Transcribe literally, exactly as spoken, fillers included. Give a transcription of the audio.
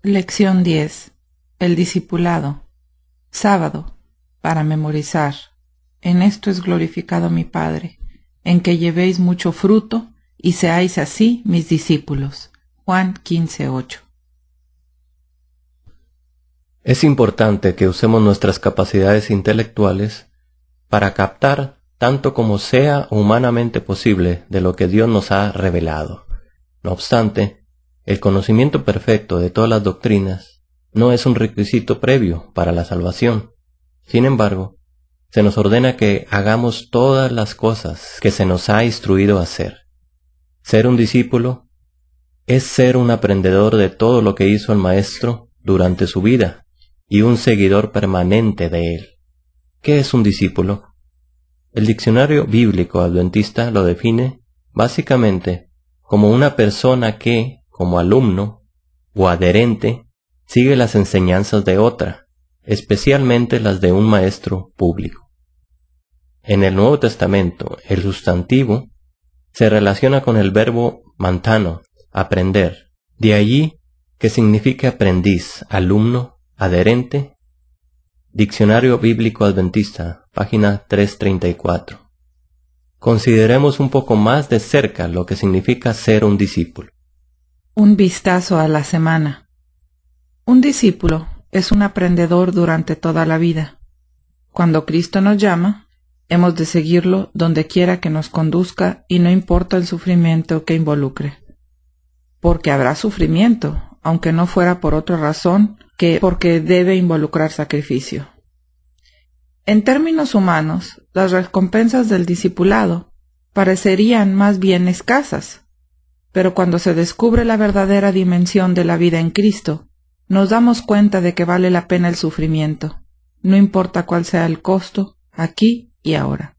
Lección diez. El discipulado. Sábado. Para memorizar. En esto es glorificado mi Padre, en que llevéis mucho fruto y seáis así mis discípulos. Juan quince ocho. Es importante que usemos nuestras capacidades intelectuales para captar tanto como sea humanamente posible de lo que Dios nos ha revelado. No obstante, el conocimiento perfecto de todas las doctrinas no es un requisito previo para la salvación. Sin embargo, se nos ordena que hagamos todas las cosas que se nos ha instruido a hacer. Ser un discípulo es ser un aprendedor de todo lo que hizo el Maestro durante su vida y un seguidor permanente de él. ¿Qué es un discípulo? El diccionario bíblico adventista lo define básicamente como una persona que, como alumno o adherente, sigue las enseñanzas de otra, especialmente las de un maestro público. En el Nuevo Testamento, el sustantivo se relaciona con el verbo mantano, aprender. De allí que significa aprendiz, alumno, adherente. Diccionario Bíblico Adventista, página trescientos treinta y cuatro. Consideremos un poco más de cerca lo que significa ser un discípulo. Un vistazo a la semana. Un discípulo es un aprendedor durante toda la vida. Cuando Cristo nos llama, hemos de seguirlo donde quiera que nos conduzca y no importa el sufrimiento que involucre. Porque habrá sufrimiento, aunque no fuera por otra razón que porque debe involucrar sacrificio. En términos humanos, las recompensas del discipulado parecerían más bien escasas, pero cuando se descubre la verdadera dimensión de la vida en Cristo, nos damos cuenta de que vale la pena el sufrimiento, no importa cuál sea el costo, aquí y ahora.